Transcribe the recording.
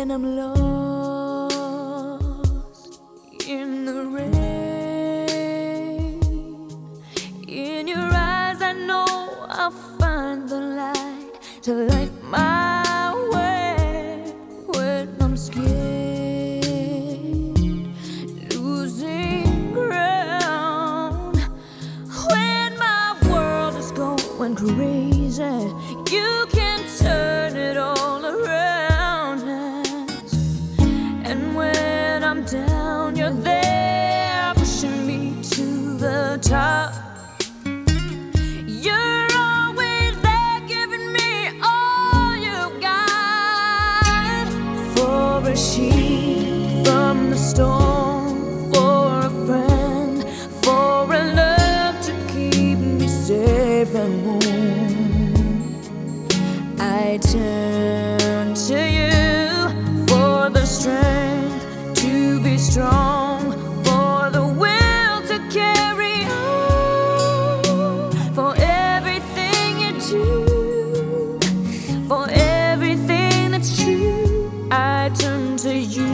when I'm lost in the rain. In your eyes I know I'll find the light to light my way when I'm scared, losing ground. When my world is going crazy, you can turn it all around. And when I'm down, you're there pushing me to the top. You're always there giving me all you got. For a sheep from the storm, for a friend, for a love to keep me safe and warm, I turn to you for the strength to be strong, for the will to carry on, for everything you do, for everything that's true. I turn to you.